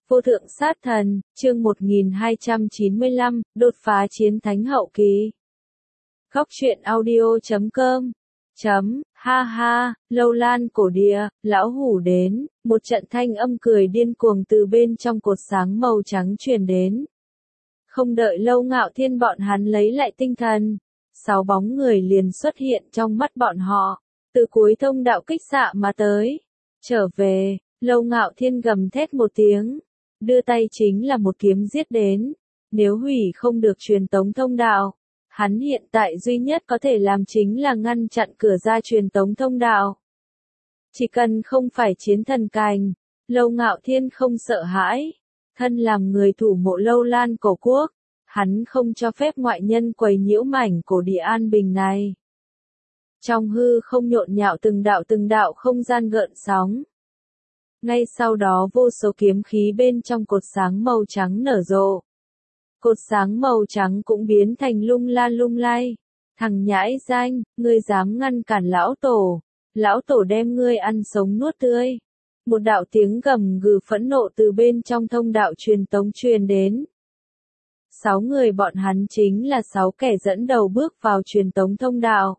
Vô thượng sát thần, chương 1295, đột phá chiến thánh hậu kỳ. Góc truyện audio.com Ha ha, Lâu Lan cổ địa, lão hủ đến, một trận thanh âm cười điên cuồng từ bên trong cột sáng màu trắng truyền đến. Không đợi Lâu Ngạo Thiên bọn hắn lấy lại tinh thần, 6 bóng người liền xuất hiện trong mắt bọn họ, từ cuối thông đạo kích xạ mà tới. Trở về, Lâu Ngạo Thiên gầm thét một tiếng, đưa tay chính là một kiếm giết đến. Nếu hủy không được truyền tống thông đạo, hắn hiện tại duy nhất có thể làm chính là ngăn chặn cửa ra truyền tống thông đạo. Chỉ cần không phải chiến thần cành, Lâu Ngạo Thiên không sợ hãi. Thân làm người thủ mộ Lâu Lan cổ quốc, hắn không cho phép ngoại nhân quấy nhiễu mảnh cổ địa an bình này. Trong hư không nhộn nhạo từng đạo không gian gợn sóng. Ngay sau đó vô số kiếm khí bên trong cột sáng màu trắng nở rộ. Cột sáng màu trắng cũng biến thành lung la lung lay. Thằng nhãi danh, ngươi dám ngăn cản lão tổ đem ngươi ăn sống nuốt tươi. Một đạo tiếng gầm gừ phẫn nộ từ bên trong thông đạo truyền tống truyền đến. 6 người bọn hắn chính là 6 kẻ dẫn đầu bước vào truyền tống thông đạo.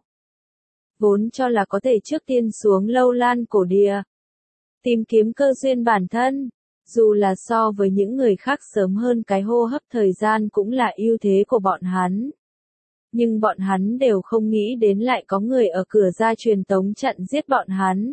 Vốn cho là có thể trước tiên xuống Lâu Lan cổ địa, tìm kiếm cơ duyên bản thân, dù là so với những người khác sớm hơn cái hô hấp thời gian cũng là ưu thế của bọn hắn. Nhưng bọn hắn đều không nghĩ đến lại có người ở cửa ra truyền tống chặn giết bọn hắn.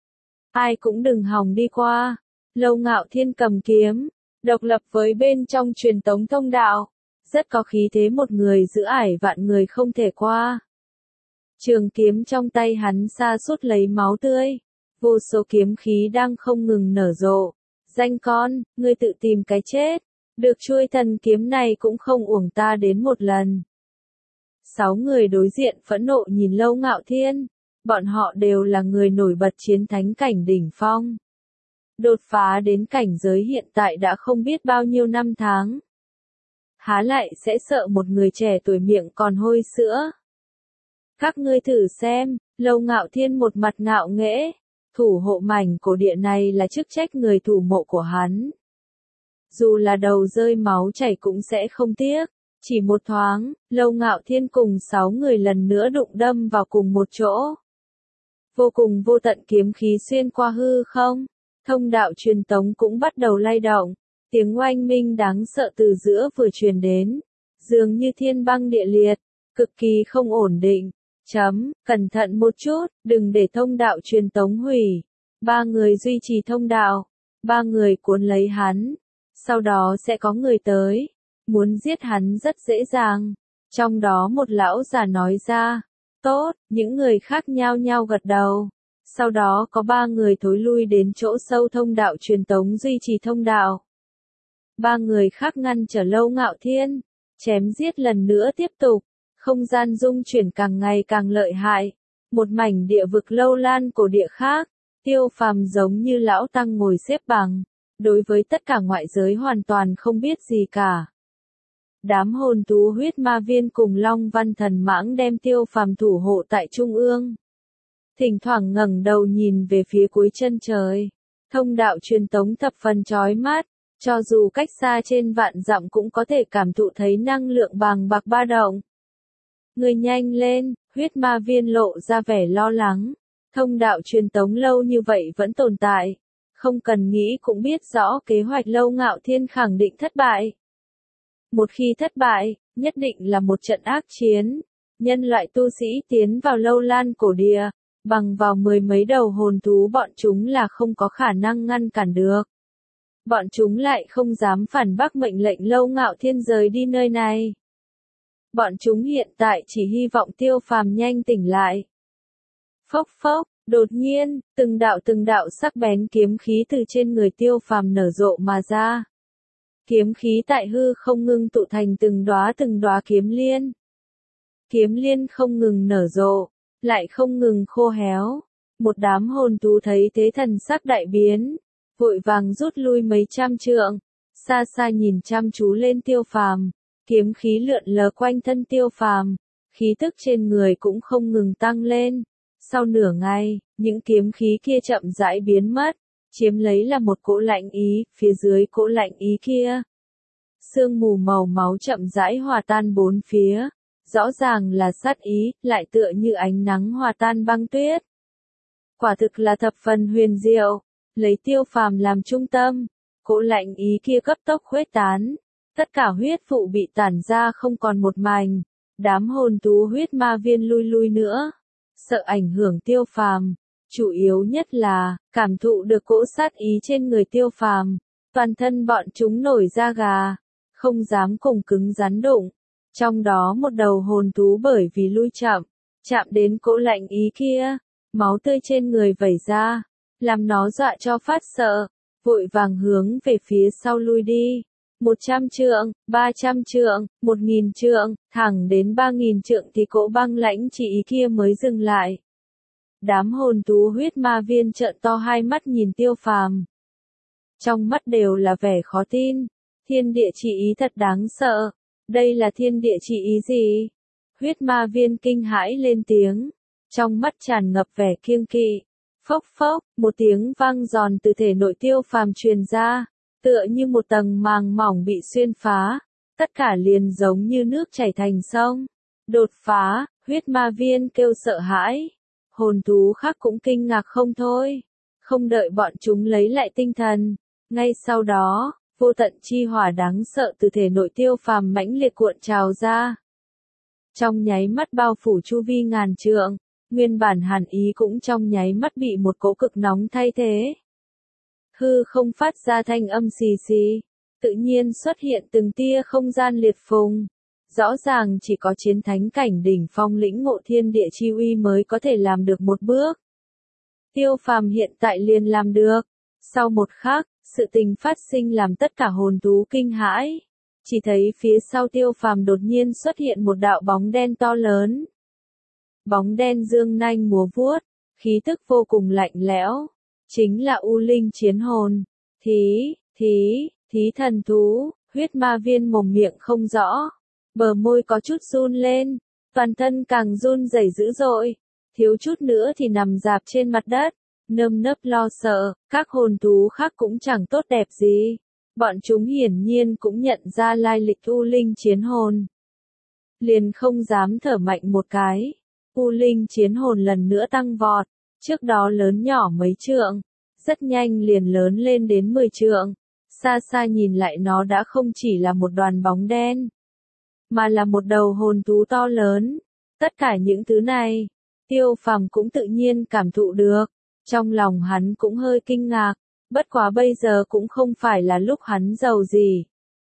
Ai cũng đừng hòng đi qua. Lâu Ngạo Thiên cầm kiếm, độc lập với bên trong truyền tống thông đạo, rất có khí thế một người giữ ải vạn người không thể qua. Trường kiếm trong tay hắn sa sút lấy máu tươi. Vô số kiếm khí đang không ngừng nở rộ. Danh con, ngươi tự tìm cái chết. Được chuôi thần kiếm này cũng không uổng ta đến một lần. 6 người đối diện phẫn nộ nhìn Lâu Ngạo Thiên. Bọn họ đều là người nổi bật chiến thánh cảnh đỉnh phong. Đột phá đến cảnh giới hiện tại đã không biết bao nhiêu năm tháng. Há lại sẽ sợ một người trẻ tuổi miệng còn hôi sữa. Các ngươi thử xem, Lâu Ngạo Thiên một mặt ngạo nghễ. Thủ hộ mảnh cổ địa này là chức trách người thủ mộ của hắn. Dù là đầu rơi máu chảy cũng sẽ không tiếc. Chỉ một thoáng, Lâu Ngạo Thiên cùng 6 người lần nữa đụng đâm vào cùng một chỗ. Vô cùng vô tận kiếm khí xuyên qua hư không. Thông đạo truyền tống cũng bắt đầu lay động. Tiếng oanh minh đáng sợ từ giữa vừa truyền đến. Dường như thiên băng địa liệt, cực kỳ không ổn định. Cẩn thận một chút, đừng để thông đạo truyền tống hủy. 3 người duy trì thông đạo. 3 người cuốn lấy hắn. Sau đó sẽ có người tới. Muốn giết hắn rất dễ dàng. Trong đó một lão già nói ra. Tốt, những người khác nhao nhao gật đầu. Sau đó có 3 người thối lui đến chỗ sâu thông đạo truyền tống duy trì thông đạo. 3 người khác ngăn trở Lâu Ngạo Thiên. Chém giết lần nữa tiếp tục. Không gian dung chuyển càng ngày càng lợi hại. Một mảnh địa vực Lâu Lan cổ địa khác. Tiêu Phàm giống như lão tăng ngồi xếp bằng. Đối với tất cả ngoại giới hoàn toàn không biết gì cả. Đám hồn thú huyết ma viên cùng Long Văn Thần Mãng đem Tiêu Phàm thủ hộ tại trung ương. Thỉnh thoảng ngẩng đầu nhìn về phía cuối chân trời. Thông đạo truyền tống thập phần chói mắt. Cho dù cách xa trên vạn dặm cũng có thể cảm thụ thấy năng lượng bàng bạc ba động. Người nhanh lên, huyết ma viên lộ ra vẻ lo lắng. Thông đạo truyền tống lâu như vậy vẫn tồn tại. Không cần nghĩ cũng biết rõ kế hoạch Lâu Ngạo Thiên khẳng định thất bại. Một khi thất bại, nhất định là một trận ác chiến. Nhân loại tu sĩ tiến vào Lâu Lan cổ địa, bằng vào 10 mấy đầu hồn thú bọn chúng là không có khả năng ngăn cản được. Bọn chúng lại không dám phản bác mệnh lệnh Lâu Ngạo Thiên rời đi nơi này. Bọn chúng hiện tại chỉ hy vọng Tiêu Phàm nhanh tỉnh lại. Phốc phốc, đột nhiên, từng đạo sắc bén kiếm khí từ trên người Tiêu Phàm nở rộ mà ra. Kiếm khí tại hư không ngưng tụ thành từng đóa kiếm liên. Kiếm liên không ngừng nở rộ, lại không ngừng khô héo. Một đám hồn thú thấy thế thần sắc đại biến, vội vàng rút lui mấy trăm trượng, xa xa nhìn chăm chú lên Tiêu Phàm. Kiếm khí lượn lờ quanh thân Tiêu Phàm, khí tức trên người cũng không ngừng tăng lên. Sau nửa ngày, những kiếm khí kia chậm rãi biến mất, chiếm lấy là một cỗ lạnh ý, phía dưới cỗ lạnh ý kia. Sương mù màu máu chậm rãi hòa tan bốn phía, rõ ràng là sát ý, lại tựa như ánh nắng hòa tan băng tuyết. Quả thực là thập phần huyền diệu, lấy Tiêu Phàm làm trung tâm, cỗ lạnh ý kia cấp tốc khuếch tán, tất cả huyết vụ bị tản ra không còn một mảnh, đám hồn thú huyết ma viên lui lui nữa, sợ ảnh hưởng Tiêu Phàm, chủ yếu nhất là cảm thụ được cỗ sát ý trên người Tiêu Phàm, toàn thân bọn chúng nổi da gà, không dám cùng cứng rắn đụng. Trong đó một đầu hồn thú bởi vì lui chậm, chạm đến cỗ lạnh ý kia, máu tươi trên người vẩy ra, làm nó dọa cho phát sợ, vội vàng hướng về phía sau lui đi. 100 trượng, 300 trượng, 1000 trượng, thẳng đến 3000 trượng thì cỗ băng lãnh chỉ ý kia mới dừng lại. Đám hồn thú huyết ma viên trợn to hai mắt nhìn Tiêu Phàm. Trong mắt đều là vẻ khó tin, thiên địa chỉ ý thật đáng sợ. Đây là thiên địa chỉ ý gì? Huyết ma viên kinh hãi lên tiếng, trong mắt tràn ngập vẻ kiêng kỵ. Phốc phốc, một tiếng vang giòn từ thể nội Tiêu Phàm truyền ra, tựa như một tầng màng mỏng bị xuyên phá, tất cả liền giống như nước chảy thành sông. Đột phá, huyết ma viên kêu sợ hãi. Hồn thú khác cũng kinh ngạc không thôi. Không đợi bọn chúng lấy lại tinh thần, ngay sau đó, vô tận chi hỏa đáng sợ từ thể nội Tiêu Phàm mãnh liệt cuộn trào ra. Trong nháy mắt bao phủ chu vi ngàn trượng, nguyên bản hàn ý cũng trong nháy mắt bị một cỗ cực nóng thay thế. Hư không phát ra thanh âm xì xì, tự nhiên xuất hiện từng tia không gian liệt phùng. Rõ ràng chỉ có chiến thánh cảnh đỉnh phong lĩnh ngộ thiên địa chi uy mới có thể làm được một bước. Tiêu Phàm hiện tại liền làm được. Sau một khắc, sự tình phát sinh làm tất cả hồn thú kinh hãi. Chỉ thấy phía sau Tiêu Phàm đột nhiên xuất hiện một đạo bóng đen to lớn. Bóng đen dương nanh múa vuốt, khí tức vô cùng lạnh lẽo. Chính là U Linh chiến hồn. Thí thần thú, huyết ma viên mồm miệng không rõ. Bờ môi có chút run lên, toàn thân càng run rẩy dữ dội. Thiếu chút nữa thì nằm rạp trên mặt đất. Nơm nớp lo sợ, các hồn thú khác cũng chẳng tốt đẹp gì. Bọn chúng hiển nhiên cũng nhận ra lai lịch U Linh chiến hồn. Liền không dám thở mạnh một cái. U Linh chiến hồn lần nữa tăng vọt, trước đó lớn nhỏ mấy trượng, rất nhanh liền lớn lên đến 10 trượng. Xa xa nhìn lại nó đã không chỉ là một đoàn bóng đen, mà là một đầu hồn thú to lớn. Tất cả những thứ này, Tiêu Phàm cũng tự nhiên cảm thụ được. Trong lòng hắn cũng hơi kinh ngạc, bất quá bây giờ cũng không phải là lúc hắn giàu gì.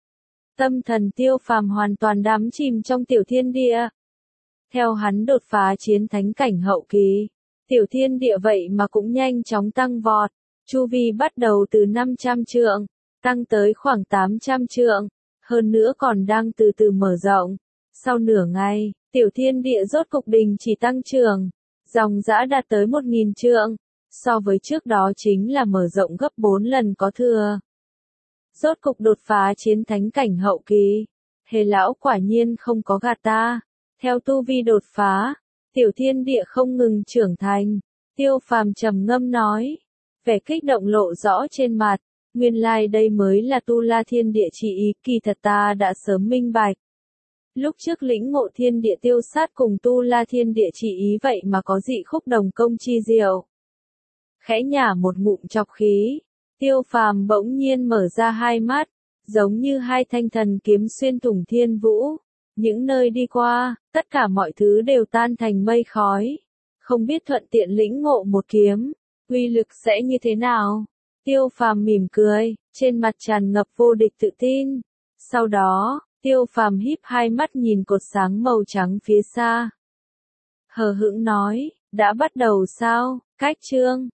Tâm thần Tiêu Phàm hoàn toàn đắm chìm trong tiểu thiên địa. Theo hắn đột phá chiến thánh cảnh hậu kỳ, tiểu thiên địa vậy mà cũng nhanh chóng tăng vọt, chu vi bắt đầu từ 500 trượng, tăng tới khoảng 800 trượng, hơn nữa còn đang từ từ mở rộng. Sau nửa ngày, tiểu thiên địa rốt cục đình chỉ tăng trưởng, dòng dã đạt tới 1000 trượng. So với trước đó chính là mở rộng gấp 4 lần có thừa. Rốt cục đột phá chiến thánh cảnh hậu kỳ. Hề lão quả nhiên không có gạt ta. Theo tu vi đột phá, tiểu thiên địa không ngừng trưởng thành. Tiêu Phàm trầm ngâm nói. Vẻ kích động lộ rõ trên mặt. Nguyên lai đây mới là tu la thiên địa chỉ ý, kỳ thật ta đã sớm minh bạch. Lúc trước lĩnh ngộ thiên địa tiêu sát cùng tu la thiên địa chỉ ý vậy mà có dị khúc đồng công chi diệu. Khẽ nhả một ngụm chọc khí, Tiêu Phàm bỗng nhiên mở ra hai mắt, giống như hai thanh thần kiếm xuyên thủng thiên vũ. Những nơi đi qua, tất cả mọi thứ đều tan thành mây khói. Không biết thuận tiện lĩnh ngộ một kiếm, uy lực sẽ như thế nào? Tiêu Phàm mỉm cười, trên mặt tràn ngập vô địch tự tin. Sau đó, Tiêu Phàm híp hai mắt nhìn cột sáng màu trắng phía xa. Hờ hững nói, đã bắt đầu sao? Cách chương